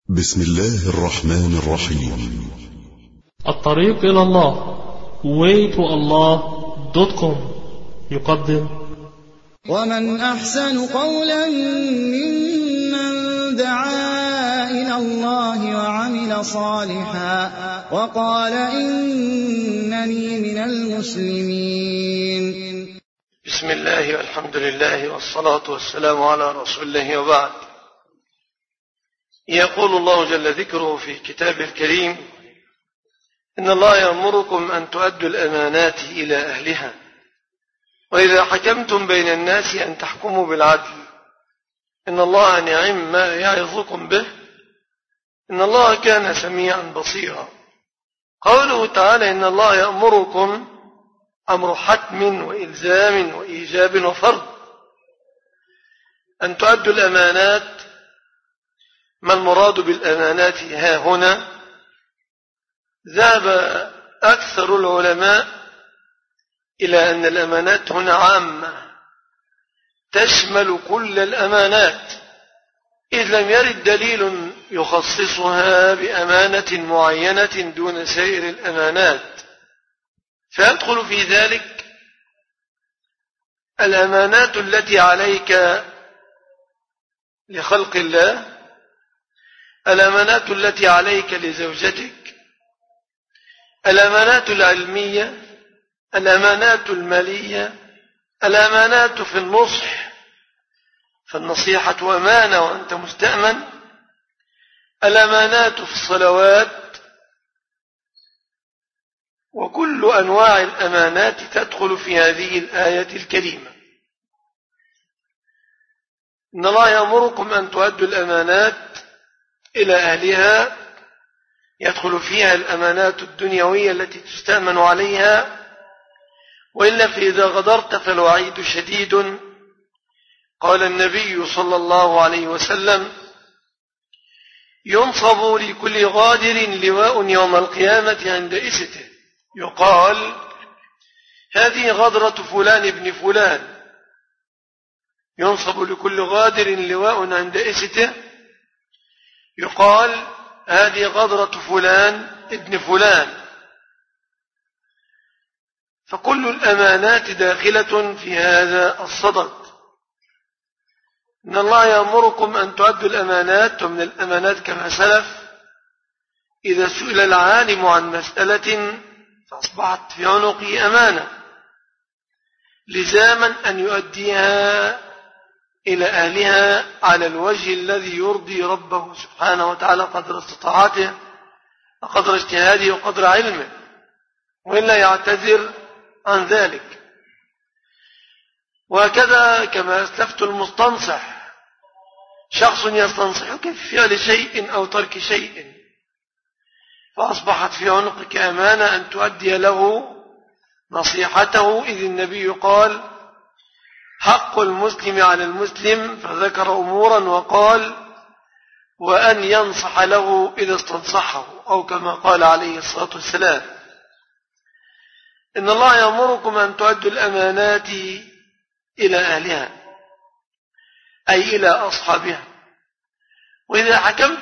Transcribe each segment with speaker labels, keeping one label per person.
Speaker 1: بسم الله الرحمن الرحيم.
Speaker 2: الطريق إلى الله waytoallah.com يقدم
Speaker 3: ومن أحسن قولا ممن دعا إلى الله وعمل صالحا وقال إنني من المسلمين.
Speaker 4: بسم الله والحمد لله والصلاة والسلام على رسول الله وبعد. يقول الله جل ذكره في كتابه الكريم: إن الله يأمركم أن تؤدوا الأمانات إلى أهلها وإذا حكمتم بين الناس أن تحكموا بالعدل إن الله نعم ما يعظكم به إن الله كان سميعا بصيرا. قوله تعالى إن الله يأمركم أمر حتم وإلزام وإيجاب وفرض أن تؤدوا الأمانات. ما المراد بالأمانات ها هنا؟ ذهب أكثر العلماء إلى أن الأمانات هنا عامة تشمل كل الأمانات، إذ لم يرد دليل يخصصها بأمانة معينة دون سائر الأمانات، فيدخل في ذلك الأمانات التي عليك لخلق الله، الأمانات التي عليك لزوجتك، الأمانات العلمية، الأمانات المالية، الأمانات في النصح، فالنصيحة أمانة وأنت مستأمن، الأمانات في الصلوات، وكل أنواع الأمانات تدخل في هذه الآية الكريمة. إن الله يأمركم أن تؤدوا الأمانات إلى أهلها، يدخل فيها الأمانات الدنيوية التي تستأمن عليها، وإلا فإذا غدرت فالوعيد شديد. قال النبي صلى الله عليه وسلم: ينصب لكل غادر لواء يوم القيامة عند إسته، يقال هذه غدرة فلان ابن فلان. ينصب لكل غادر لواء عند إسته، يقال هذه غدرة فلان ابن فلان. فكل الأمانات داخلة في هذا الصدد. إن الله يأمركم أن تؤدوا الأمانات، ومن الأمانات كما سلف إذا سئل العالم عن مسألة فأصبحت في عنقه أمانة لزاما أن يؤديها إلى أهلها على الوجه الذي يرضي ربه سبحانه وتعالى قدر استطاعته وقدر اجتهاده وقدر علمه، وإلا يعتذر عن ذلك. وهكذا كما أسلفت المستنصح، شخص يستنصحك في فعل شيء أو ترك شيء، فأصبحت في عنقك أمانة أن تؤدي له نصيحته، إذ النبي قال: حق المسلم على المسلم، فذكر أمورا وقال: وأن ينصح له إذا استنصحه، أو كما قال عليه الصلاة والسلام. إن الله يأمركم أن تؤدوا الأمانات إلى أهلها، أي إلى أصحابها. وإذا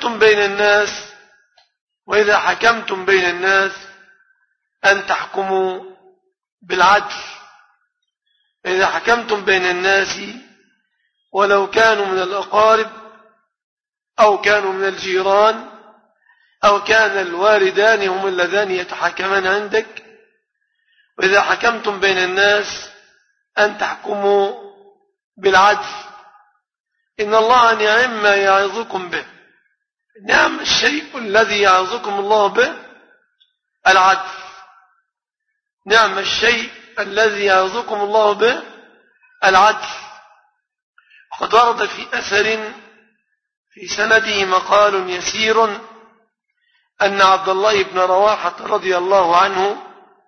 Speaker 4: حكمتم بين الناس أن تحكموا بالعدل. إذا حكمتم بين الناس ولو كانوا من الأقارب أو كانوا من الجيران أو كان الوالدان هم اللذان يتحاكمان عندك، وإذا حكمتم بين الناس أن تحكموا بالعدل. إن الله نعم ما يعظكم به. نعم الشيء الذي يعظكم الله به العدل. نعم الشيء الذي يعظكم الله به العدل. وقد ورد في أثر في سنده مقال يسير أن عبد الله بن رواحة رضي الله عنه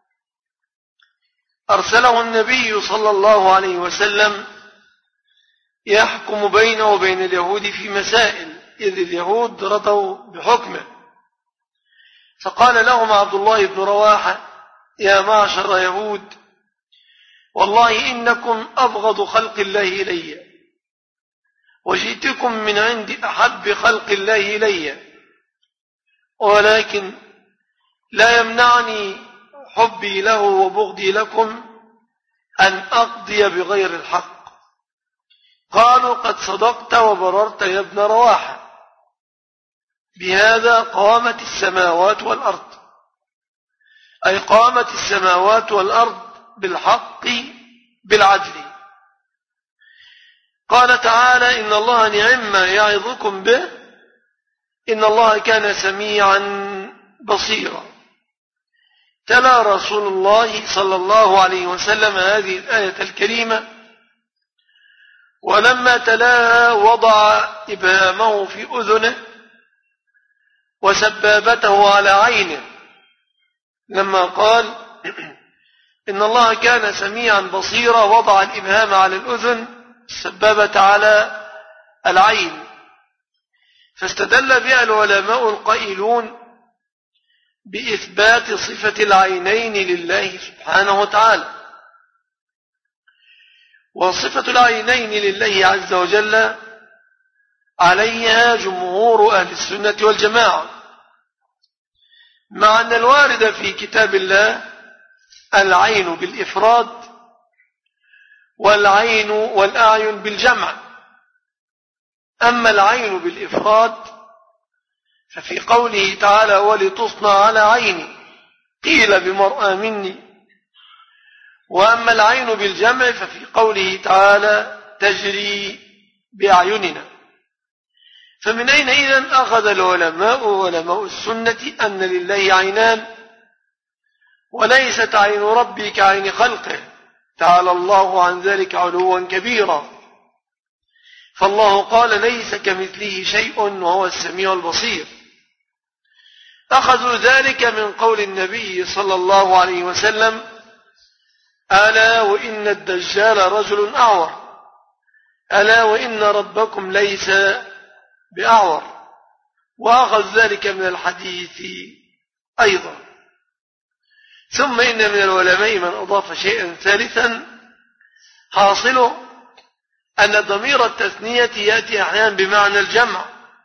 Speaker 4: أرسله النبي صلى الله عليه وسلم يحكم بينه وبين اليهود في مسائل، إذ اليهود رضوا بحكمه. فقال لهم عبد الله بن رواحة: يا معشر يهود، والله إنكم أبغض خلق الله إلي، وجئتكم من عند أحب خلق الله إلي، ولكن لا يمنعني حبي له وبغضي لكم أن أقضي بغير الحق. قالوا قد صدقت وبررت يا ابن رواحة، بهذا قامت السماوات والأرض، أي قامت السماوات والأرض بالحق بالعدل. قال تعالى إن الله نعم ما يعظكم به إن الله كان سميعا بصيرا. تلا رسول الله صلى الله عليه وسلم هذه الآية الكريمة، ولما تلاها وضع إبهامه في أذنه وسبابته على عينه، لما قال إن الله كان سميعا بصيرا وضع الإبهام على الأذن السبابة على العين. فاستدل بها العلماء القائلون بإثبات صفة العينين لله سبحانه وتعالى. وصفة العينين لله عز وجل عليها جمهور أهل السنة والجماعة، مع أن الوارد في كتاب الله العين بالإفراد والعين والأعين بالجمع. أما العين بالإفراد ففي قوله تعالى ولتصنع على عيني قيل بمرأى مني، وأما العين بالجمع ففي قوله تعالى تجري بأعيننا. فمن أين إذن أخذ العلماء وعلماء السنة أن لله عينان، وليست عين ربي كعين خلقه تعالى الله عن ذلك علوا كبيرا. فالله قال ليس كمثله شيء وهو السميع البصير. أخذوا ذلك من قول النبي صلى الله عليه وسلم ألا وإن الدجال رجل أعور، ألا وإن ربكم ليس بأعور. وأخذ ذلك من الحديث أيضا. ثم إن من العلماء من أضاف شيئا ثالثا حاصله أن ضمير التثنية يأتي أحيانا بمعنى الجمع،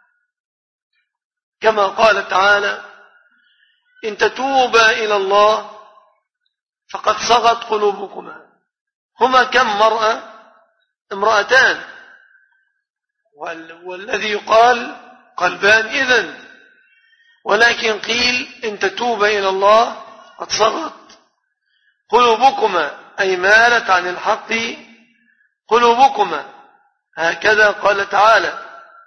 Speaker 4: كما قال تعالى إن تتوبا إلى الله فقد صغت قلوبكما. هما كم مرأة؟ امرأتان، والذي يقال قلبان إذن، ولكن قيل إن تتوبا إلى الله قد صغت قلوبكما، أي مالت عن الحق قلوبكما. هكذا قال تعالى.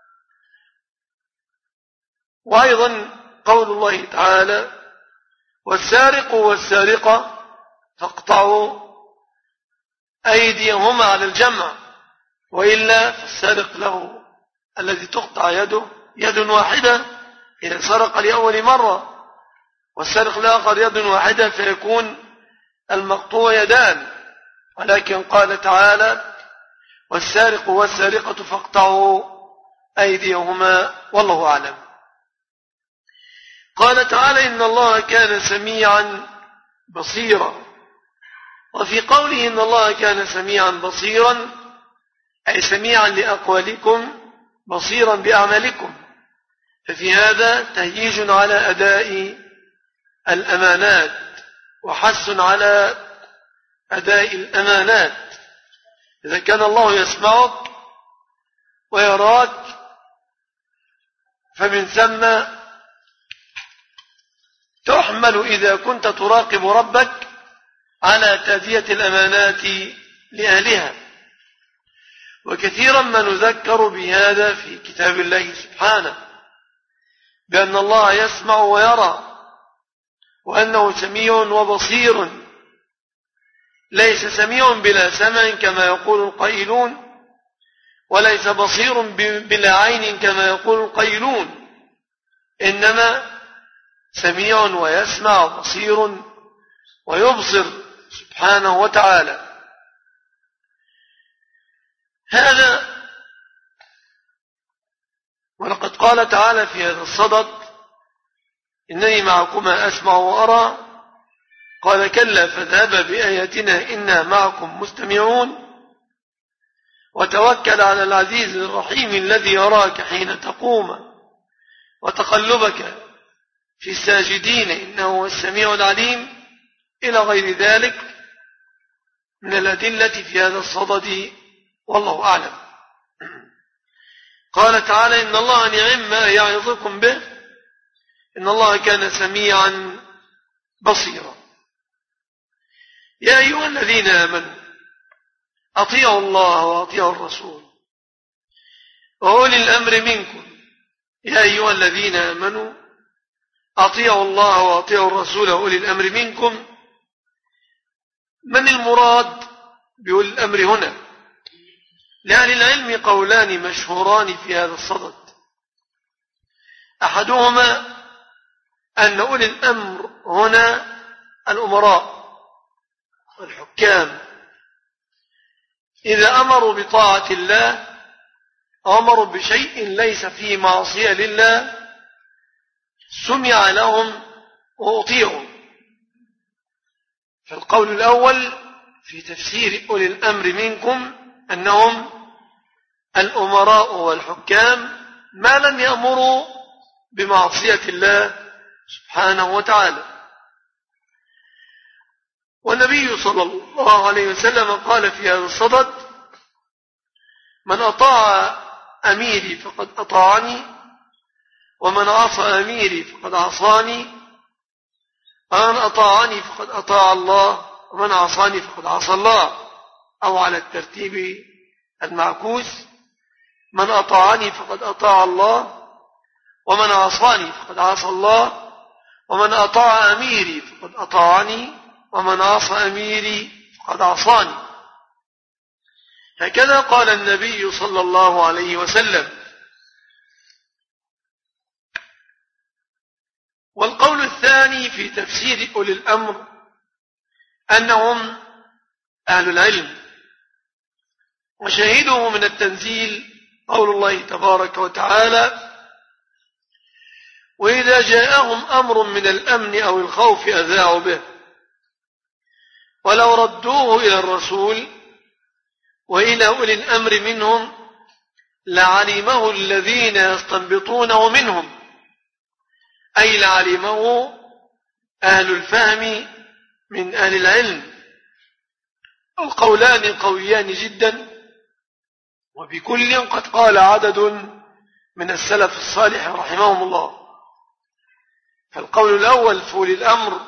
Speaker 4: وأيضا قول الله تعالى والسارق والسارقة فاقطعوا أيديهما على الجمع، وإلا فالسارق له الذي تقطع يده يد واحدة إذا سرق لأول مرة، والسارق الآخر يد واحدة فيكون المقطوع يدان. ولكن قال تعالى والسارق والسارقة فاقطعوا أيديهما والله أعلم. قال تعالى إن الله كان سميعا بصيرا. وفي قوله إن الله كان سميعا بصيرا أي سميعا لأقوالكم بصيرا بأعمالكم، ففي هذا تهييج على أداء الأمانات وحث على أداء الأمانات. إذا كان الله يسمعك ويراك فمن ثم تحمل إذا كنت تراقب ربك على تأدية الأمانات لأهلها. وكثيرا ما نذكر بهذا في كتاب الله سبحانه، بأن الله يسمع ويرى، وأنه سميع وبصير، ليس سميع بلا سمع كما يقول القائلون، وليس بصير بلا عين كما يقول القائلون، إنما سميع ويسمع بصير ويبصر سبحانه وتعالى. هذا ولقد قال تعالى في هذا الصدد إنني معكما أسمع وأرى، قال كلا فاذهبا بآياتنا إنا معكم مستمعون، وتوكل على العزيز الرحيم الذي يراك حين تقوم وتقلبك في الساجدين إنه هو السميع العليم إلى غير ذلك من الأدلة في هذا الصدد، والله أعلم. قال تعالى: إن الله نعم ما يعظكم به إن الله كان سميعا بصيرا. يا أيها الذين آمنوا أطيعوا الله وأطيعوا الرسول وأولي الأمر منكم. يا أيها الذين آمنوا أطيعوا الله وأطيعوا الرسول وأولي الأمر منكم. من المراد بأولي الأمر هنا؟ لأهل العلم قولان مشهوران في هذا الصدد. أحدهما أن أولي الأمر هنا الأمراء والحكام، إذا أمروا بطاعة الله أمروا بشيء ليس فيه معصية لله سمع لهم وأطيعوا. فالقول الأول في تفسير أولي الأمر منكم أنهم الأمراء والحكام ما لم يأمروا بمعصية الله سبحانه وتعالى. والنبي صلى الله عليه وسلم قال في هذا الصدد: من أطاع أميري فقد أطاعني ومن عصى أميري فقد عصاني ومن أطاعني فقد أطاع الله ومن عصاني فقد عصى الله. أو على الترتيب المعكوس: من أطاعني فقد أطاع الله ومن عصاني فقد عصى الله ومن أطاع أميري فقد أطاعني ومن عصى أميري فقد عصاني. هكذا قال النبي صلى الله عليه وسلم. والقول الثاني في تفسير أولي الأمر أنهم أهل العلم، وشاهده من التنزيل قول الله تبارك وتعالى: وإذا جاءهم أمر من الأمن أو الخوف أذاعوا به ولو ردوه إلى الرسول وإلى أولي الأمر منهم لعلمه الذين يستنبطونه منهم، أي لعلمه أهل الفهم من أهل العلم. القولان قويان جدا، وبكل قد قال عدد من السلف الصالح رحمهم الله. فالقول الأول في أولي الأمر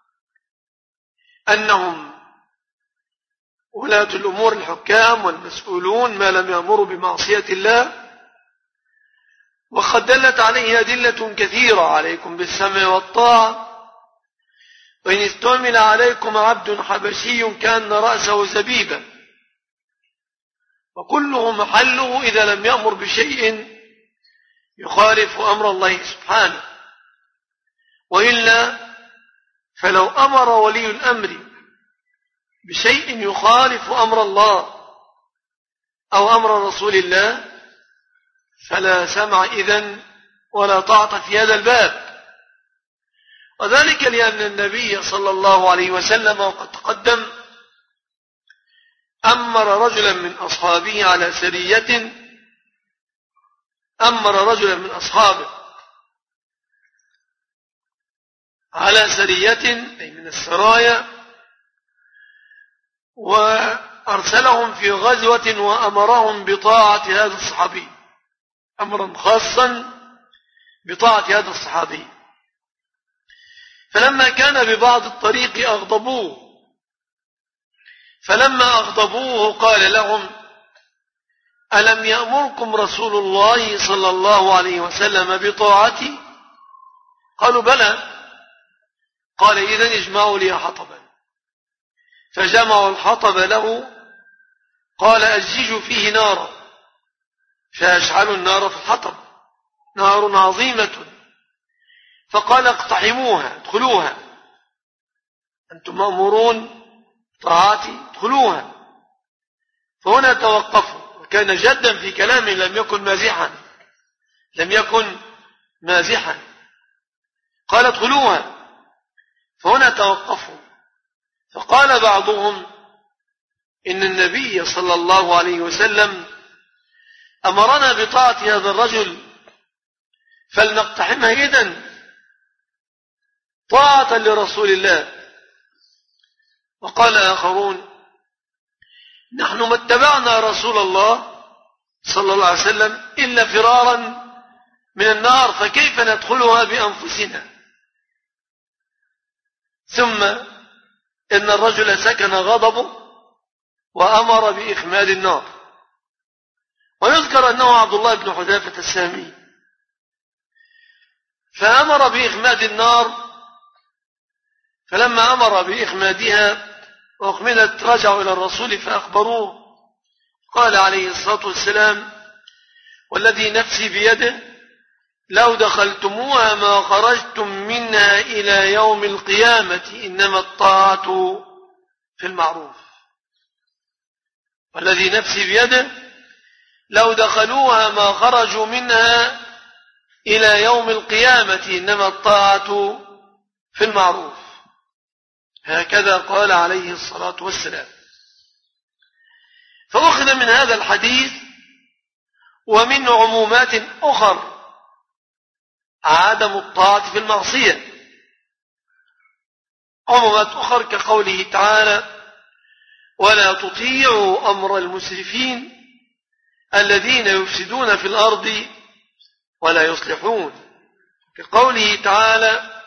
Speaker 4: أنهم ولاة الأمور الحكام والمسؤولون ما لم يأمروا بمعصية الله، وقد دلت عليه أدلة كثيرة: عليكم بالسمع والطاعة، وإن استعمل عليكم عبد حبشي كأن رأسه زبيبا، وكله محله إذا لم يأمر بشيء يخالف أمر الله سبحانه. وإلا فلو أمر ولي الأمر بشيء يخالف أمر الله أو أمر رسول الله فلا سمع إذن ولا طاعة في هذا الباب. وذلك لأن النبي صلى الله عليه وسلم وقد تقدم أمر رجلا من أصحابه على سرية، أمر رجلا من أصحابه على سرية أي من السرايا، وأرسلهم في غزوة وأمرهم بطاعة هذا الصحابي، أمرا خاصا بطاعة هذا الصحابي. فلما كان ببعض الطريق أغضبوه، فلما أغضبوه قال لهم: ألم يأمركم رسول الله صلى الله عليه وسلم بطاعتي؟ قالوا: بلى. قال: إذن اجمعوا لي حطبا. فجمعوا الحطب له. قال: أججوا فيه نارا. فأشعلوا النار في الحطب، نار عظيمة. فقال: اقتحموها، ادخلوها، أنتم مأمورون طاعتي، ادخلوها. فهنا توقفوا، وكان جدا في كلامه، لم يكن مازحا، لم يكن مازحا. قال: ادخلوها. فهنا توقفوا. فقال بعضهم: إن النبي صلى الله عليه وسلم أمرنا بطاعة هذا الرجل فلنقتحمها إذن. طاعة لرسول الله. وقال آخرون: نحن ما اتبعنا رسول الله صلى الله عليه وسلم إلا فرارا من النار، فكيف ندخلها بأنفسنا؟ ثم إن الرجل سكن غضبه وأمر بإخماد النار. ويذكر أنه عبد الله بن حذافة السامي، فأمر بإخماد النار، فلما أمر بإخمادها وأخمدت رجعوا إلى الرسول فأخبروه، قال عليه الصلاة والسلام: والذي نفسي بيده لو دخلتموها ما خرجتم منها إلى يوم القيامة، إنما الطاعة في المعروف. والذي نفسي بيده لو دخلوها ما خرجوا منها إلى يوم القيامة، إنما الطاعة في المعروف. هكذا قال عليه الصلاة والسلام. فأخذ من هذا الحديث ومن عمومات أخر عدم الطاعة في المعصية. عمومات أخر كقوله تعالى: ولا تطيعوا أمر المسرفين الذين يفسدون في الأرض ولا يصلحون، كقوله تعالى: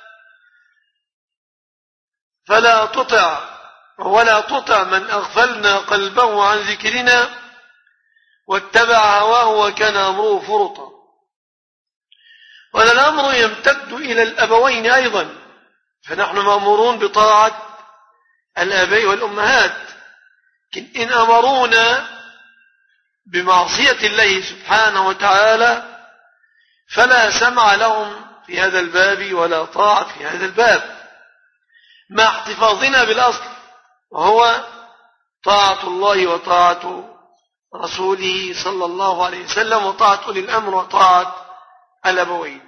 Speaker 4: ولا تطع من أغفلنا قلبه عن ذكرنا واتبع هواه وكان أمره فرطا. وهذا الأمر يمتد إلى الأبوين أيضا، فنحن مأمورون بطاعة الآباء والأمهات، لكن إن أمرونا بمعصية الله سبحانه وتعالى فلا سمع لهم في هذا الباب ولا طاعة في هذا الباب، مع احتفاظنا بالأصل وهو طاعة الله وطاعة رسوله صلى الله عليه وسلم، وطاعة أولي الأمر وطاعة الأبوين.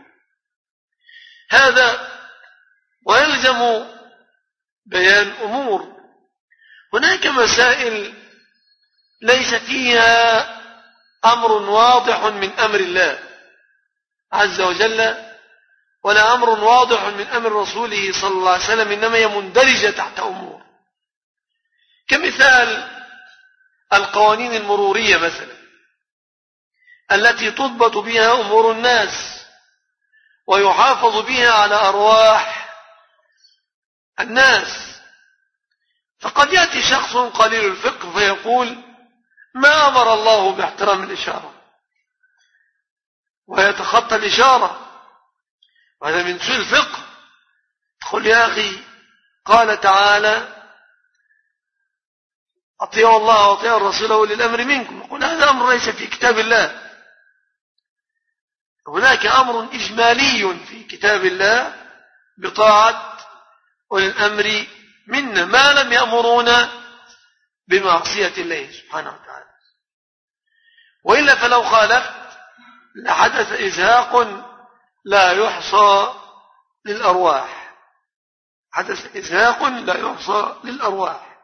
Speaker 4: هذا ويلزم بيان أمور. هناك مسائل ليس فيها أمر واضح من أمر الله عز وجل ولا أمر واضح من أمر رسوله صلى الله عليه وسلم، إنما هي مندرجة تحت أمور، كمثال القوانين المرورية مثلا التي تضبط بها أمور الناس ويحافظ بها على أرواح الناس. فقد يأتي شخص قليل الفقه فيقول: ما أمر الله باحترام الإشارة، ويتخطى الإشارة، وهذا من سوء الفقه. تقول: يا أخي قال تعالى: أطيعوا الله وأطيعوا الرسول وأولي الأمر منكم. يقول: هذا أمر ليس في كتاب الله. هناك أمر إجمالي في كتاب الله بطاعة أولي الأمر منا ما لم يأمرونا بمعصية الله سبحانه وتعالى، وإلا فلو خالفت لحدث إزهاق لا يحصى للأرواح، حدث إزهاق لا يحصى للأرواح.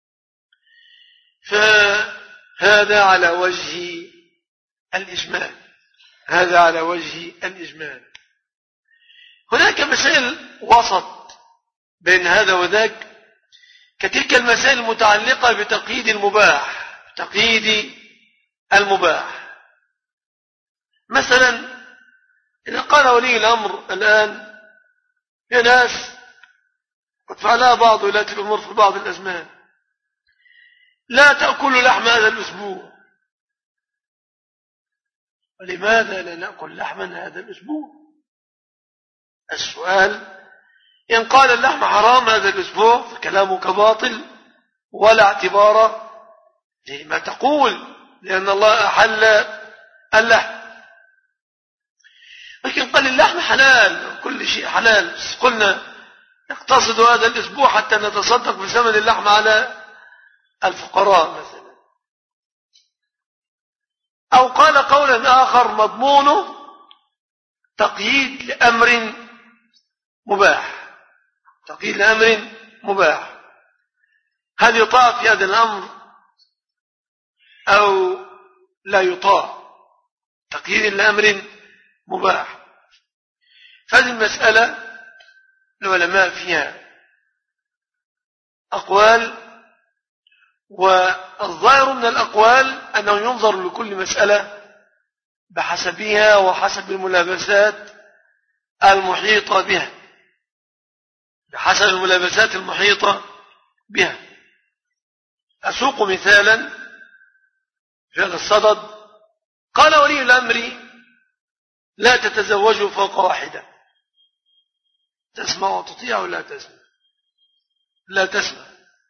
Speaker 4: فهذا على وجه الإجمال، هذا على وجه الإجمال. هناك مسائل وسط بين هذا وذاك، كتلك المسائل المتعلقة بتقييد المباح، تقييد المباح. مثلا إذا قال ولي الأمر الآن: يا ناس، قد فعلها بعض ولاة الأمور في بعض الأزمان، لا تأكلوا لحم هذا الأسبوع. ولماذا لا نأكل لحما هذا الأسبوع؟ السؤال: إن قال اللحم حرام هذا الأسبوع فكلامك باطل ولا اعتبار لما تقول، لأن الله أحل اللحم. لكن قال اللحم حلال، كل شيء حلال، قلنا نقتصد هذا الأسبوع حتى نتصدق بثمن اللحم على الفقراء مثلا. أو قال قولا آخر مضمونه تقييد لأمر مباح، تقييد لأمر مباح، هل يطاع في هذا الأمر أو لا يطاع؟ تقييد لأمر مباح. فهذه المسألة العلماء فيها أقوال، والظاهر من الأقوال أنه ينظر لكل مسألة بحسبها وحسب الملابسات المحيطة بها، بحسب الملابسات المحيطة بها. أسوق مثالا في هذا الصدد. قال ولي الأمر: لا تتزوجوا فوق واحدة. تسمع وتطيع ولا تسمع؟ لا تسمع،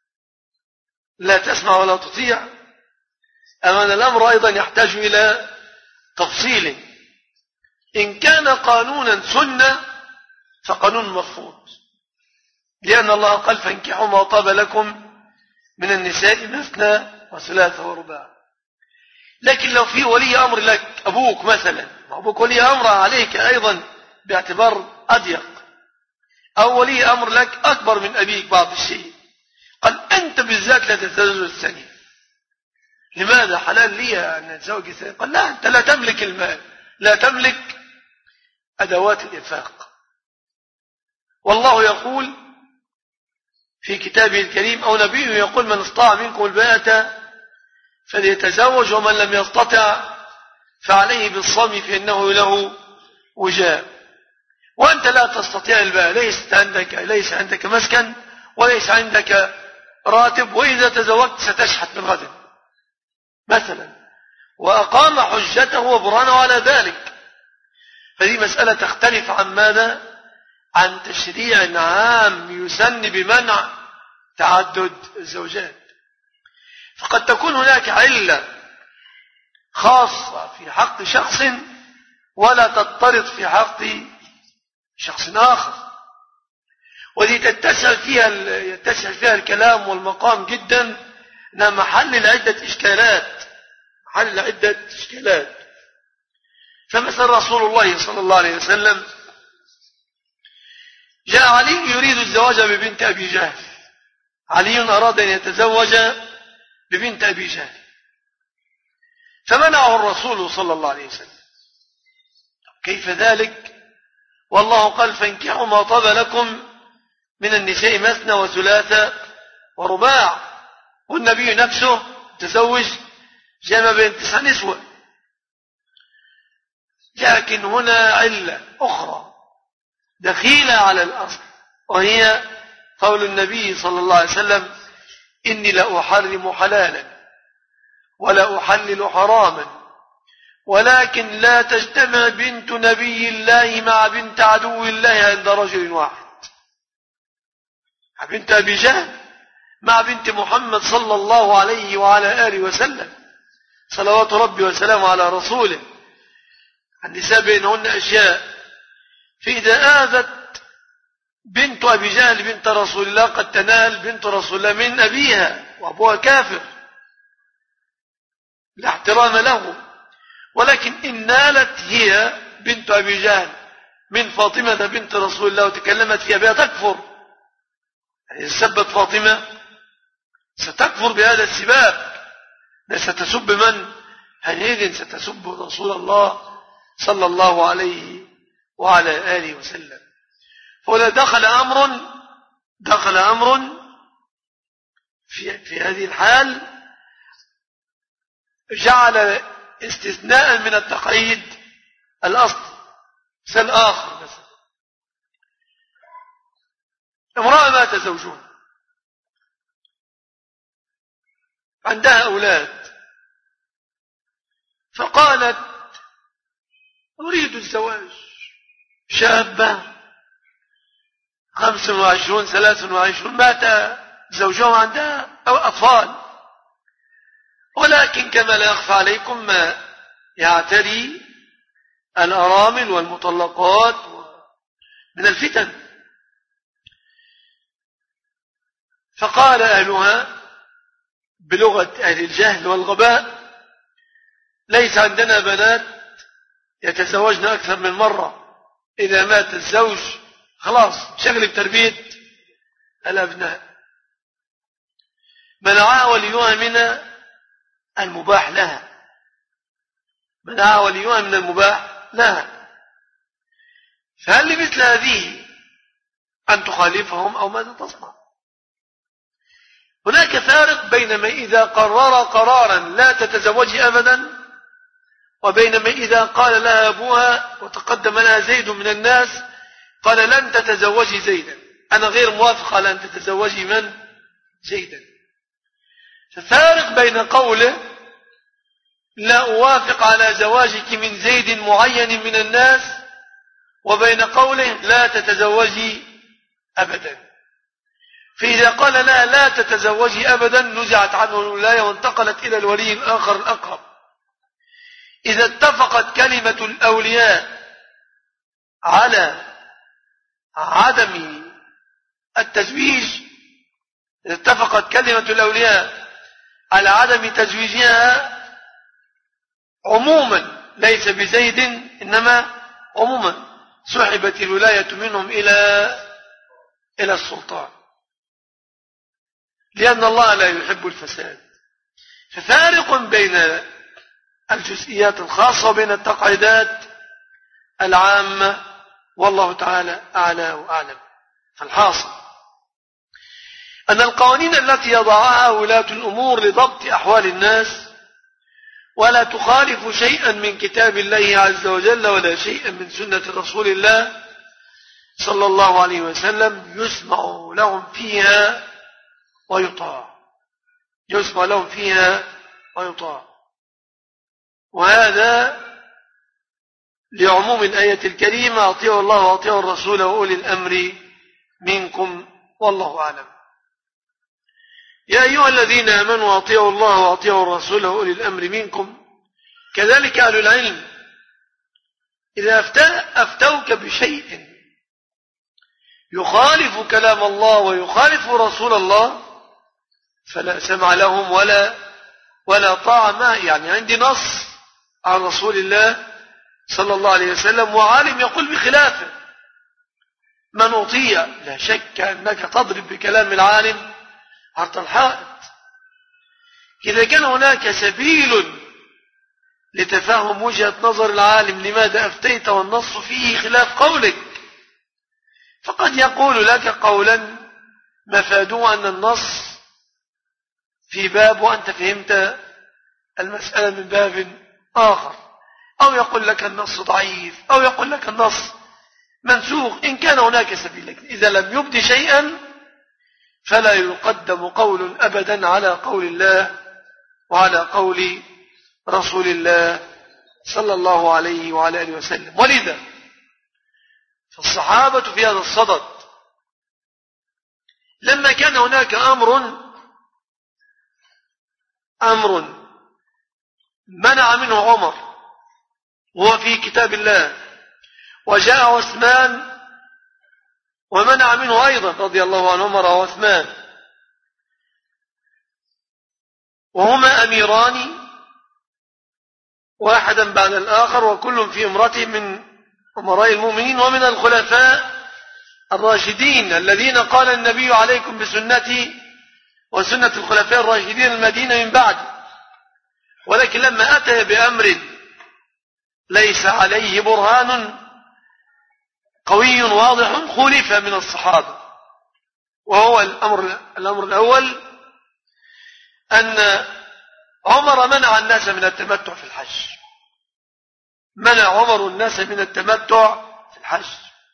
Speaker 4: لا تسمع ولا تطيع. أما أن الأمر أيضا يحتاج إلى تفصيل. إن كان قانونا سنة فقانون مرفوض، لأن الله قال: فانكحوا ما طاب لكم من النساء مثنى وثلاث ورباع. لكن لو في ولي أمر لك، أبوك مثلا، أبوك ولي أمر عليك أيضا باعتبار أضيق، أو ولي أمر لك أكبر من أبيك بعض الشيء، قال: أنت بالذات لا تتزوج الثانية. لماذا؟ حلال لي أن أتزوج الثانية. قال: لا، أنت لا تملك المال، لا تملك أدوات الإنفاق. والله يقول في كتابه الكريم، أو نبيه يقول: من استطاع منكم الباءة فليتزوج، ومن لم يستطع فعليه بالصوم فإنه له وجاء. وأنت لا تستطيع الباءة، ليس عندك مسكن وليس عندك راتب، وإذا تزوجت ستشحت من غد مثلا، وأقام حجته وبرهانه على ذلك. فهذه مسألة تختلف عن ماذا؟ عن تشريع عام يسن بمنع تعدد الزوجات. فقد تكون هناك علة خاصة في حق شخص ولا تضطرد في حق شخص آخر، وذي يتسع فيها الكلام والمقام جدا، إنها محل لعدة إشكالات. فمثل رسول الله صلى الله عليه وسلم جاء علي يريد الزواج ببنت أبي جهل. علي أراد أن يتزوج ببنت أبي جهل، فمنعه الرسول صلى الله عليه وسلم. كيف ذلك؟ والله قال: فانكحوا ما طاب لكم من النساء مثنى وثلاث ورباع. والنبي نفسه تزوج جمع بين 9 نسوة. لكن هنا علة أخرى دخيلة على الأصل، وهي قول النبي صلى الله عليه وسلم: إني لا أحرم حلالا ولا أحلل حراما، ولكن لا تجتمع بنت نبي الله مع بنت عدو الله عند رجل واحد. بنت أبي جهل مع بنت محمد صلى الله عليه وعلى آله وسلم، صلوات ربي وسلامه على رسوله. النساء بينهن أشياء، فإذا آذت بنت أبي جهل بنت رسول الله قد تنال بنت رسول الله من أبيها، وأبوها كافر لا احترام له. ولكن إن نالت هي بنت أبي جهل من فاطمة بنت رسول الله وتكلمت في أبيها تكفر، يعني سبت فاطمة ستكفر بهذا السباب، لا ستسب من؟ حينئذ ستسب رسول الله صلى الله عليه وعلى آله وسلم. فلا دخل أمر في هذه الحال جعل استثناء من التقييد الأصل. مثال آخر، مثلا امرأة مات زوجها، عندها أولاد، فقالت: أريد الزواج. شابة 25 23 مات زوجها، عندها أو أطفال، ولكن كما لا يخفى عليكم ما يعتري الأرامل والمطلقات من الفتن. فقال أهلها بلغة أهل الجهل والغباء: ليس عندنا بنات يتزوجن أكثر من مرة، إذا مات الزوج خلاص شغل بتربية الأبناء. منعها وليها من المباح لها، فهل لمثل هذه أن تخالفهم أو ماذا تصنع. هناك فارق بين من إذا قرر قرارا لا تتزوجي أبدا، وبين من إذا قال لها أبوها وتقدم لها زيد من الناس قال لن تتزوجي زيدا، أنا غير موافق على أن تتزوجي من زيدا. ففارق بين قوله لا أوافق على زواجك من زيد معين من الناس وبين قوله لا تتزوجي أبدا. فإذا قال لها لا تتزوجي أبدا نزعت عنه الولاية وانتقلت إلى الولي الآخر الأقرب. إذا اتفقت كلمة الأولياء على عدم التزويج، إذا اتفقت كلمة الأولياء على عدم تزويجها عموما ليس بزيد إنما عموما سحبت الولاية منهم إلى السلطان، لأن الله لا يحب الفساد. ففارق بين الجزئيات الخاصة وبين التقعيدات العامة، والله تعالى أعلى وأعلم. فالحاصل أن القوانين التي يضعها ولاة الأمور لضبط أحوال الناس ولا تخالف شيئا من كتاب الله عز وجل ولا شيئا من سنة رسول الله صلى الله عليه وسلم يسمع لهم فيها ويطاع، يسمع لهم فيها ويطاع. وهذا لعموم الآية الكريمة أطيعوا الله وأطيعوا الرسول وأولي الأمر منكم والله أعلم. يا أيها الذين آمنوا أطيعوا الله وأطيعوا الرسول وأولي الأمر منكم. كذلك أهل العلم إذا أفتوك بشيء يخالف كلام الله ويخالف رسول الله فلا سمع لهم ولا طاعة ما. يعني عندي نص عن رسول الله صلى الله عليه وسلم وعالم يقول بخلافه، من أطيع لا شك أنك تضرب بكلام العالم عرض الحائط. إذا كان هناك سبيل لتفهم وجهة نظر العالم لماذا أفتيت والنص فيه خلاف قولك، فقد يقول لك قولا مفاده أن النص في باب وأنت فهمت المسألة من باب آخر، أو يقول لك النص ضعيف، أو يقول لك النص منسوخ. إن كان هناك سبيل، إذا لم يبدي شيئا فلا يقدم قول أبدا على قول الله وعلى قول رسول الله صلى الله عليه وعلى آله وسلم. ولذا فالصحابة في هذا الصدد لما كان هناك أمر منع منه عمر وهو في كتاب الله، وجاء عثمان ومنع منه أيضا رضي الله عن عمر وعثمان، وهما أميران واحدا بعد الآخر وكل في امرته من أمراء المؤمنين ومن الخلفاء الراشدين الذين قال النبي عليكم بسنتي وسنة الخلفاء الراشدين المدينة من بعد. ولكن لما أتى بأمر ليس عليه برهان قوي واضح خلف من الصحابة، وهو الأمر الأول أن عمر منع الناس من التمتع في الحج. منع عمر الناس من التمتع في الحج.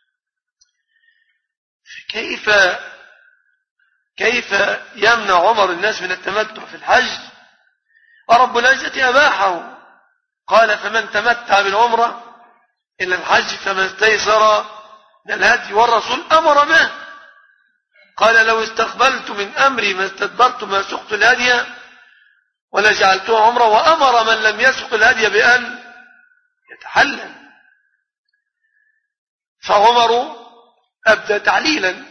Speaker 4: كيف يمنع عمر الناس من التمتع في الحج ورب العزة أباحه؟ قال فمن تمتع بالعمرة إلى الحج فما استيسر من الهدي، والرسول أمر به. قال لو استقبلت من أمري ما استدبرت ما سقت الهدي ولا جعلته عمرة، وأمر من لم يسق الهدي بأن يتحلل. فعمر أبدى تعليلا،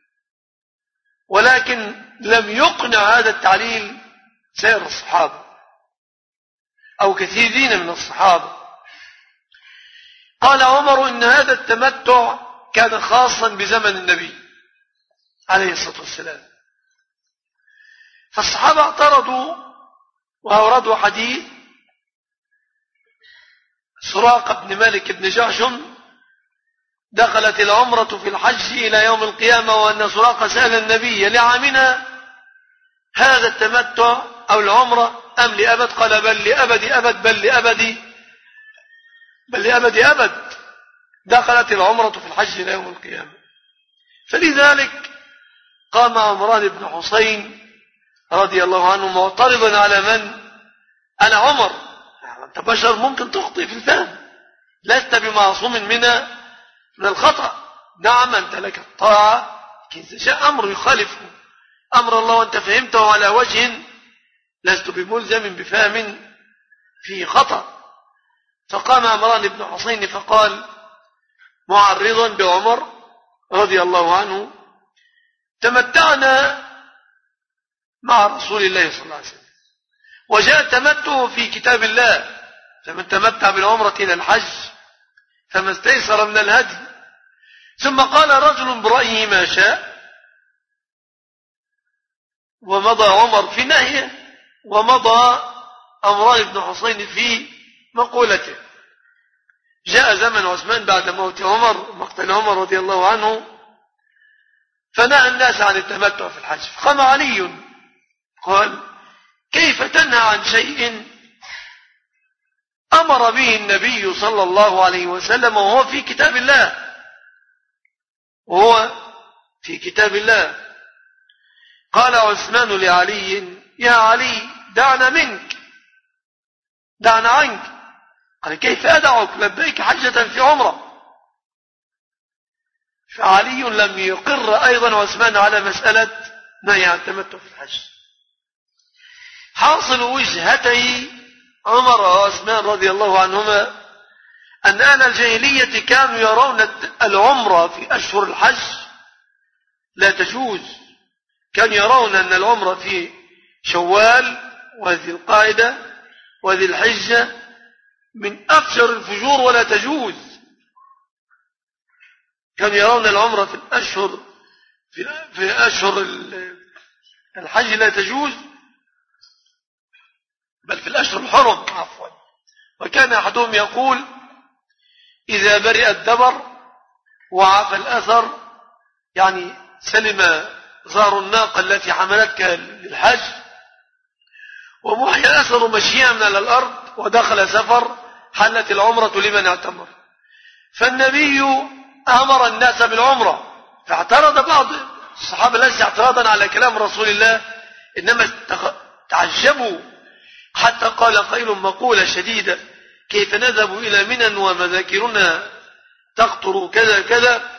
Speaker 4: ولكن لم يقنع هذا التعليل سائر الصحابة أو كثيرين من الصحابة. قال عمر إن هذا التمتع كان خاصا بزمن النبي عليه الصلاة والسلام. فالصحابة اعترضوا وأوردوا حديث سراقة بن مالك بن جعشم دخلت العمرة في الحج إلى يوم القيامة، وأن سراقة سأل النبي لعامنا هذا التمتع أو العمرة أم لأبد؟ قال بل لأبد أبد، بل لأبد أبد. دخلت العمرة في الحج إلى يوم القيامة. فلذلك قام عمران بن حسين رضي الله عنه معترضا على من؟ أنا عمر، أنت بشر ممكن تخطئ في الفهم، لست بمعصوم من الخطأ. نعم أنت لك الطاعة، لكن جاء أمر يخالف أمر الله وأنت فهمته على وجه لست بملزم بفهم فيه خطأ. فقام عمران بن حسين فقال معرضا بعمر رضي الله عنه: تمتعنا مع رسول الله صلى الله عليه وسلم، وجاء التمتع في كتاب الله، فمن تمتع بالعمرة إلى الحج فما استيسر من الهدي. ثم قال رجل برأيه ما شاء، ومضى عمر في نهيه، ومضى عمران بن حسين في مقولته. جاء زمن عثمان بعد موت عمر، مقتل عمر رضي الله عنه، فنهى الناس عن التمتع في الحج. فقام علي قال: كيف تنهى عن شيء أمر به النبي صلى الله عليه وسلم وهو في كتاب الله؟ قال عثمان لعلي: يا علي دعنا منك، دعنا عنك. قال: كيف أدعك؟ لبيك حجة في عمرة. فعلي لم يقر أيضا عثمان على مسألة نهي عن التمتع في الحج. حاصل وجهتي عمر وعثمان رضي الله عنهما أن أهل الجاهلية كانوا يرون العمرة في أشهر الحج لا تجوز. كانوا يرون أن العمرة في شوال وذي القاعدة وذي الحجة من أفجر الفجور ولا تجوز. كانوا يرون العمرة في أشهر الحج لا تجوز، بل في الأشهر الحرم عفوا. وكان أحدهم يقول: إذا برئ الدبر وعاف الأثر، يعني سلم ظهر الناقة التي حملتك للحج، ومحي أثر مشيها من الأرض ودخل سفر، حلت العمرة لمن اعتمر. فالنبي أمر الناس بالعمرة، فاعترض بعض الصحابة ليس اعتراضا على كلام رسول الله، إنما تعجبوا حتى قال قائل مقولة شديدة: كيف نذهب إلى منى ومذاكرنا تقطر كذا كذا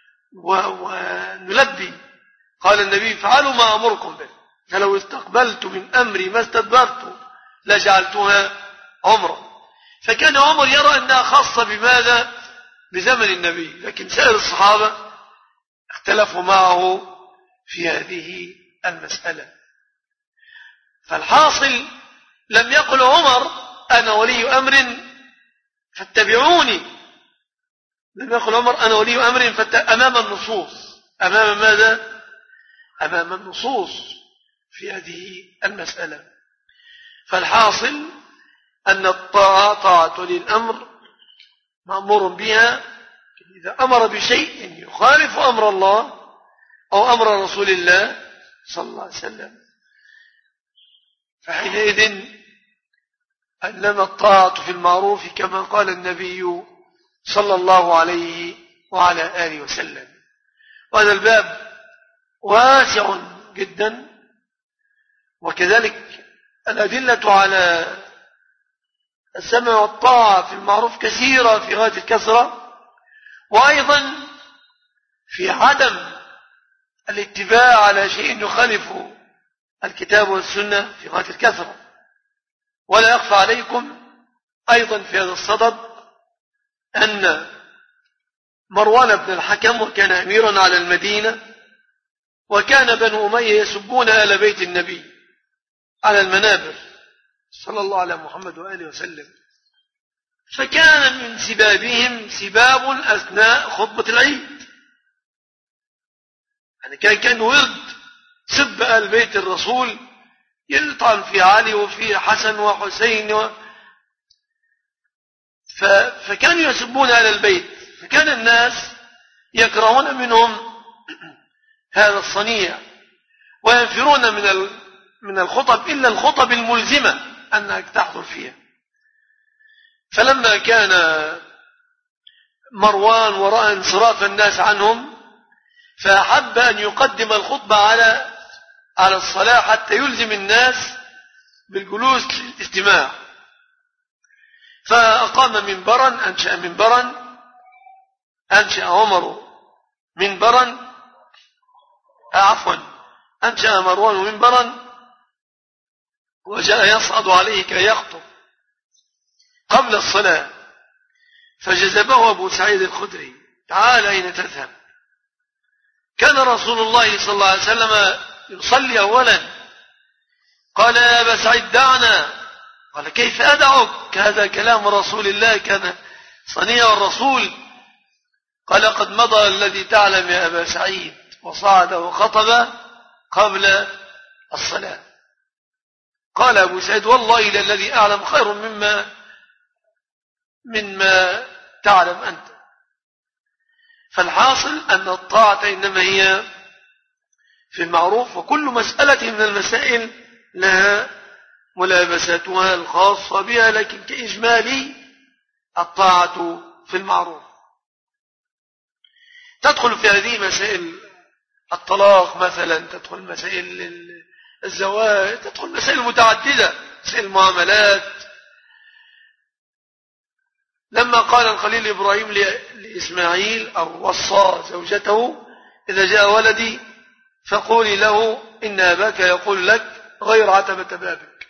Speaker 4: ونلبي؟ قال النبي: فعلوا ما أمركم به، فلو استقبلت من أمري ما استدبرت لجعلتها عمرة. فكان عمر يرى أنها خاصة بماذا؟ بزمن النبي، لكن سائر الصحابة اختلفوا معه في هذه المسألة. فالحاصل لم يقل عمر: أنا ولي أمر فاتبعوني. لم يقل عمر: أنا ولي أمر أمام النصوص. أمام ماذا؟ أمام النصوص في هذه المسألة. فالحاصل أن الطاعة طاعة للأمر مأمور بها. إذا أمر بشيء يخالف أمر الله أو أمر رسول الله صلى الله عليه وسلم، فحينئذ أنما الطاعة في المعروف كما قال النبي صلى الله عليه وعلى آله وسلم. وهذا الباب واسع جدا، وكذلك الأدلة على السمع والطاعة في المعروف كثيرة في غاية الكثرة، وأيضا في عدم الاتباع على شيء يخالف الكتاب والسنة في غاية الكثرة. ولا يخفى عليكم أيضا في هذا الصدد أن مروان بن الحكم وكان أميرا على المدينة، وكان بنو أمية يسبون آل بيت النبي على المنابر صلى الله على محمد وآله وسلم. فكان من سبابهم سباب أثناء خطبة العيد، يعني كان ورد سب آل بيت الرسول، يطعن في علي وفي حسن وحسين فكانوا يسبون آل البيت. فكان الناس يكرهون منهم هذا الصنيع وينفرون من الخطب إلا الخطب الملزمة أنك تحضر فيها. فلما كان مروان ورأى انصراف الناس عنهم فأحب أن يقدم الخطبة على الصلاة حتى يلزم الناس بالجلوس للاستماع. فأقام منبرا، أنشأ عمر منبرا، أنشأ مروان منبرا وجاء يصعد عليه كي يخطب قبل الصلاة. فجذبه أبو سعيد الخدري: تعال أين تذهب؟ كان رسول الله صلى الله عليه وسلم يصلي أولا. قال: يا أبا سعيد دعنا. قال: كيف أدعك؟ هذا كلام رسول الله، كان صنيع الرسول. قال: قد مضى الذي تعلم يا أبا سعيد، وصعد وخطب قبل الصلاة. قال أبو سعيد: والله الذي أعلم خير مما تعلم أنت. فالحاصل أن الطاعة إنما هي في المعروف، وكل مسألة من المسائل لها ملابساتها الخاصة بها، لكن كإجمالي الطاعة في المعروف. تدخل في هذه مسائل الطلاق مثلا، تدخل مسائل الزواج، تدخل مسائل متعددة، مسائل المعاملات. لما قال الخليل إبراهيم لإسماعيل أو وصى زوجته: إذا جاء ولدي فقولي له إن أباك يقول لك غير عتبة بابك،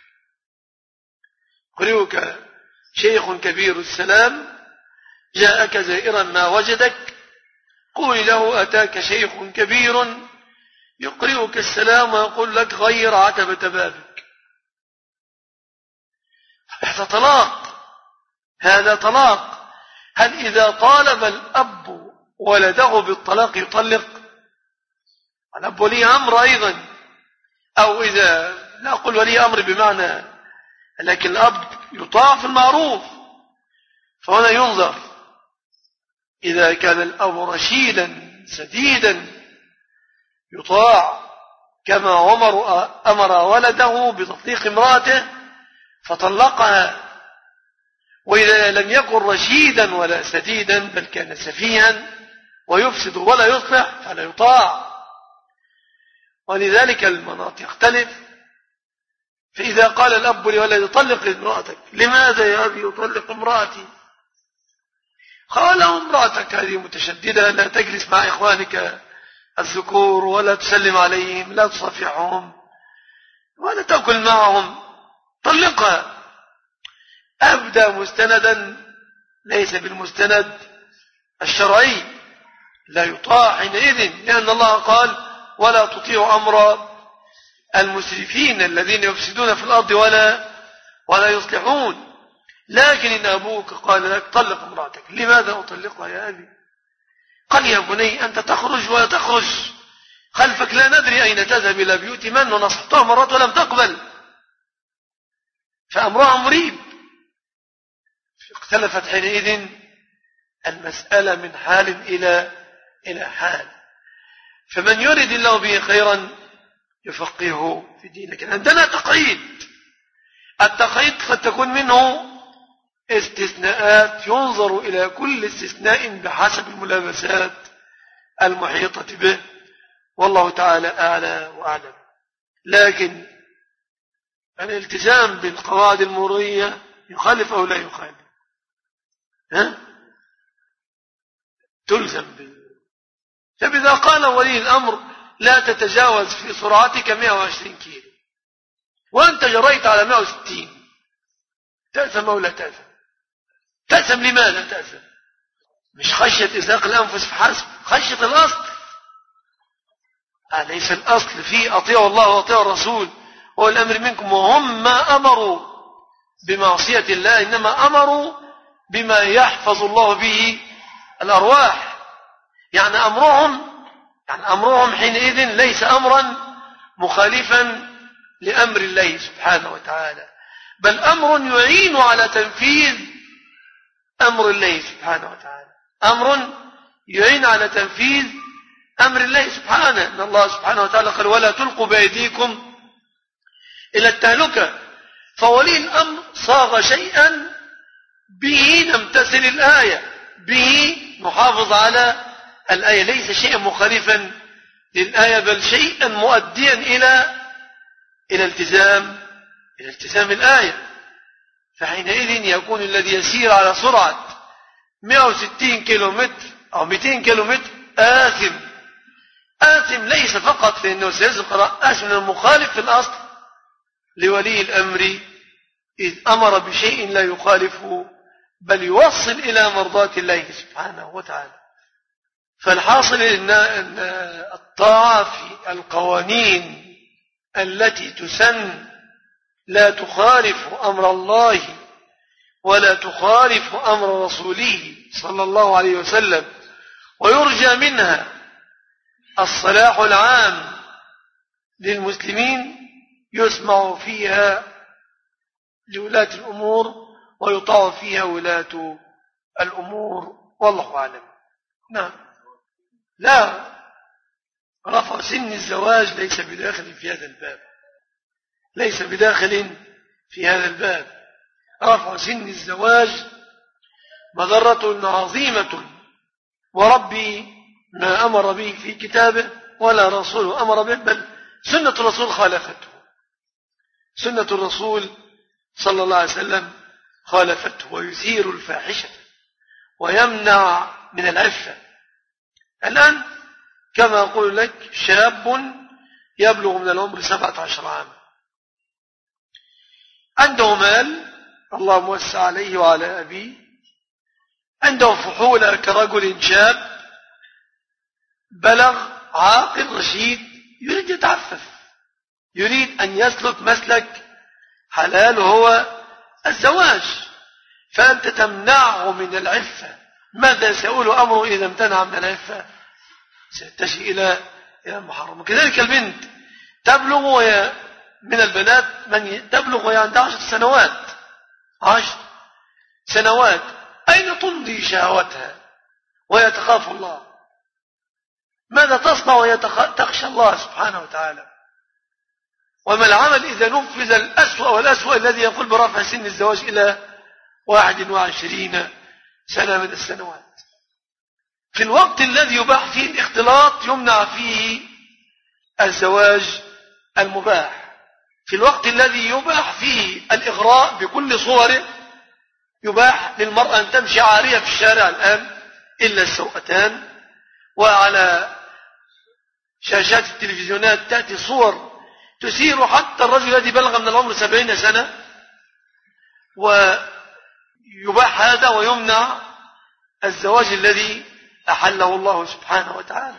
Speaker 4: يقرئك شيخ كبير السلام جاءك زائرا ما وجدك، قولي له أتاك شيخ كبير يقرئك السلام ويقول لك غير عتبة بابك. هذا طلاق. هل إذا طالب الأب ولده بالطلاق يطلق؟ الأب ولي أمر أيضا، أو إذا لا أقول ولي أمر بمعنى، لكن الأب يطاع في المعروف. فهنا ينظر إذا كان الأب رشيدا سديدا يطاع، كما عمر أمر ولده بتطليق امرأته فطلقها. وإذا لم يكن رشيدا ولا سديدا بل كان سفيها ويفسد ولا يصلح فلا يطاع. ولذلك المناط يختلف. فإذا قال الأب لولده: طلق امرأتك. لماذا يا أبي يطلق امرأتي؟ قال: امرأتك هذه متشددة، لا تجلس مع إخوانك الذكور ولا تسلم عليهم، لا تصافحهم ولا تأكل معهم، طلقها. أبدأ مستندا ليس بالمستند الشرعي، لا يطاع حينئذ، لأن الله قال: ولا تطيعوا أمر المسرفين الذين يفسدون في الأرض ولا يصلحون. لكن إن أبوك قال لك: طلق امرأتك. لماذا أطلقها يا أبي؟ قال: يا بني أنت تخرج ولا تخرج خلفك، لا ندري أين تذهب إلى بيوت من، ونصحتها مرات ولم تقبل، فأمرها مريب. اختلفت حينئذ المسألة من حال إلى حال. فمن يرد الله به خيرا يفقهه في دين. لكن عندنا تقييد. التقييد قد تكون منه استثناءات، ينظر إلى كل استثناء بحسب الملابسات المحيطة به، والله تعالى أعلى وأعلم. لكن الالتزام بالقواعد المرورية يخالف أو لا يخالف؟ تلزم فإذا قال ولي الأمر: لا تتجاوز في سرعتك 120 كيلو، وأنت جريت على 160، تأثم أو لا تأثم؟ تأثم. لماذا تأثم؟ مش خشية إزاق الأنفس فحسب، خشية الأصل. أليس الأصل فيه أطيعوا الله وأطيعوا الرسول والأمر منكم، وهم ما أمروا بمعصية الله، إنما أمروا بما يحفظ الله به الأرواح. يعني أمرهم حينئذ ليس أمرا مخالفا لأمر الله سبحانه وتعالى، بل أمر يعين على تنفيذ أمر الله سبحانه وتعالى، أمر يعين على تنفيذ أمر الله سبحانه. إن الله سبحانه وتعالى قال ولا تلقوا بأيديكم إلى التهلكة. فولي الأمر صاغ شيئا به نمتثل الآية، به نحافظ على الآية، ليس شيئا مخالفا للآية بل شيئا مؤديا إلى التزام الآية. فحينئذ يكون الذي يسير على سرعة 160 كيلومتر أو 200 كيلومتر آثم ليس فقط لأنه سيسبق آثم من المخالف في الأصل لولي الأمر إذ أمر بشيء لا يخالفه بل يوصل إلى مرضاة الله سبحانه وتعالى. فالحاصل أن الطاعة في القوانين التي تسن لا تخالف أمر الله ولا تخالف أمر رسوله صلى الله عليه وسلم ويرجى منها الصلاح العام للمسلمين يسمع فيها لولاة الأمور ويطاع فيها ولاة الأمور والله أعلم. نعم. لا، رفع سن الزواج ليس بداخل في هذا الباب، ليس بداخل في هذا الباب. رفع سن الزواج مضرة عظيمة، وربي ما أمر به في كتابه ولا رسوله أمر به، بل سنة الرسول خالفته، سنة الرسول صلى الله عليه وسلم خالفته، ويثير الفاحشة ويمنع من العفة. الآن كما أقول لك شاب يبلغ من العمر 17 عاما، عنده مال، الله موسع عليه وعلى أبيه، عنده فحولة كرجل شاب بلغ عاقل رشيد يريد يتعفف، يريد أن يسلك مسلك حلال هو الزواج، فأنت تمنعه من العفة. ماذا سيقول أمره إذا امتنع من العفة؟ سيتجه إلى المحرم. وكذلك البنت تبلغ من البنات من تبلغ وهي عندها 10 سنوات، 10 سنوات، أين تمضي شهوتها وهي تخاف الله؟ ماذا تصنع وهي تخشى الله سبحانه وتعالى؟ وما العمل إذا نفذ الأسوأ والأسوأ الذي يقول برفع سن الزواج إلى 21 سنة من السنوات؟ في الوقت الذي يباح فيه الاختلاط يمنع فيه الزواج المباح، في الوقت الذي يباح فيه الإغراء بكل صوره يباح للمرأة أن تمشي عارية في الشارع الآن إلا السوءتان، وعلى شاشات التلفزيونات تأتي صور تثير حتى الرجل الذي بلغ من العمر 70 سنة، ويباح هذا ويمنع الزواج الذي أحله الله سبحانه وتعالى.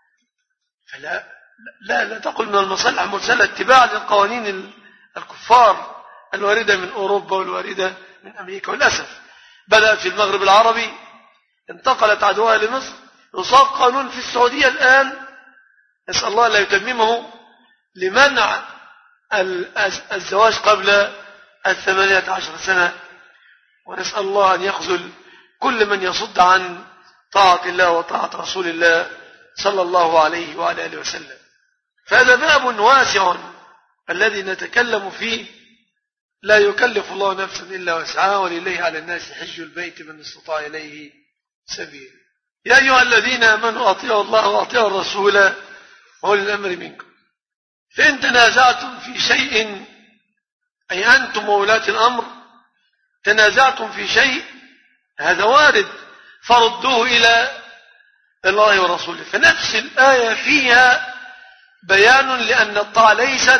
Speaker 4: فلا تقل من المصالح المرسلة اتباع للقوانين الكفار الواردة من أوروبا والواردة من أمريكا. والأسف بدأت في المغرب العربي، انتقلت عدوها لمصر، يصاب قانون في السعودية الآن نسأل الله لا يتممه لمنع الزواج قبل 18 سنة، ونسأل الله أن يخذل كل من يصد عن طاعة الله وطاعة رسول الله صلى الله عليه وعلى آله وسلم. فهذا باب واسع الذي نتكلم فيه، لا يكلف الله نفسا إلا وسعها، ولله على الناس حج البيت من استطاع إليه سبيل. يا أيها الذين آمنوا أطيعوا الله وأطيعوا الرسول وأولي الأمر منكم، فإن تنازعتم في شيء، أي أنتم وولاة الأمر تنازعتم في شيء، هذا وارد، فردوه إلى الله ورسوله. فنفس الآية فيها بيان لأن الطاعة ليست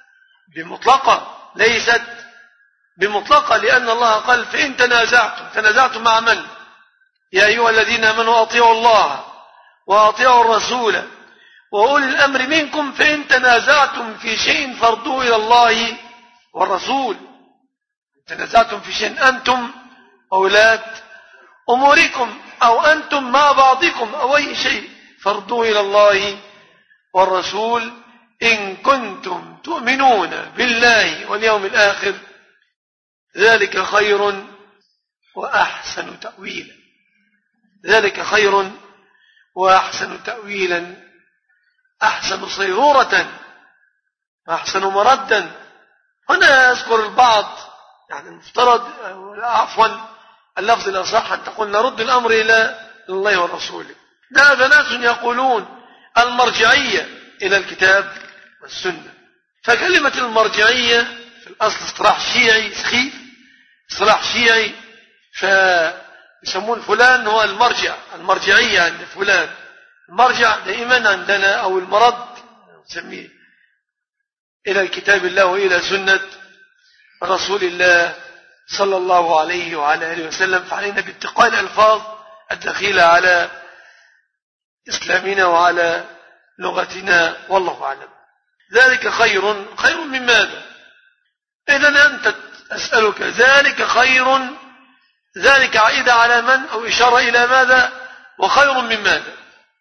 Speaker 4: بمطلقة، لأن الله قال فإن تنازعتم مع من؟ يا أيها الذين آمنوا أطيعوا الله وأطيعوا الرسول وأولي الأمر منكم، فإن تنازعتم في شيء فردوه إلى الله والرسول. تنازعتم في شيء أنتم وولاة أموركم، أو أنتم مع بعضكم، أو أي شيء، فردوه إلى الله والرسول إن كنتم تؤمنون بالله واليوم الآخر، ذلك خير وأحسن تأويلا. ذلك خير وأحسن تأويلا، أحسن صيرورة، أحسن مردا. هنا يذكر البعض يعني المفترض عفوا اللفظ الأصح أن تقول نرد الأمر إلى الله ورسوله. هذا ناس يقولون المرجعية إلى الكتاب والسنة، فكلمة المرجعية في الأصل اصطلاح شيعي سخيف، اصطلاح شيعي، فيسمون فلان هو المرجع، المرجعية عند فلان. المرجع دائما عندنا أو المرد نسميه إلى الكتاب الله وإلى سنة رسول الله صلى الله عليه وعلى آله وسلم. فعلينا باتقاء الألفاظ الدخيلة على إسلامنا وعلى لغتنا، والله أعلم. ذلك خير من ماذا؟ إذن أنت أسألك ذلك خير، ذلك عائدة على من أو إشارة إلى ماذا؟ وخير من ماذا؟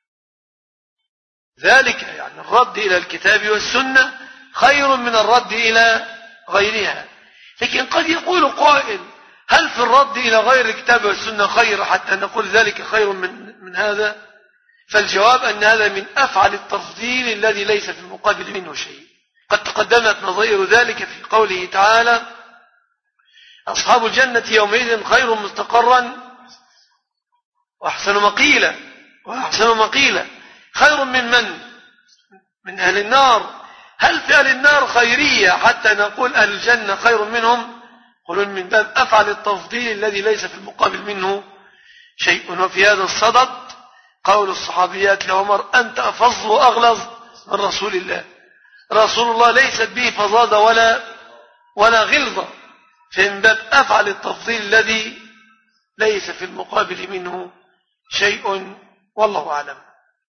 Speaker 4: ذلك يعني الرد إلى الكتاب والسنة خير من الرد إلى غيرها. لكن قد يقول قائل هل في الرد إلى غير الكتاب والسنة خير حتى نقول ذلك خير من هذا؟ فالجواب أن هذا من أفعل التفضيل الذي ليس في المقابل منه شيء. قد تقدمت نظير ذلك في قوله تعالى أصحاب الجنة يومئذ خير مستقرا وأحسن مقيلا. خير من أهل النار. هل في أهل النار خيرية حتى نقول أهل الجنة خير منهم؟ قلون من باب أفعل التفضيل الذي ليس في المقابل منه شيء. وفي هذا الصدد قول الصحابيات لعمر أنت أفظ وأغلظ من رسول الله. رسول الله ليست به فظاظة ولا غلظة، فمن باب أفعل التفضيل الذي ليس في المقابل منه شيء، والله أعلم.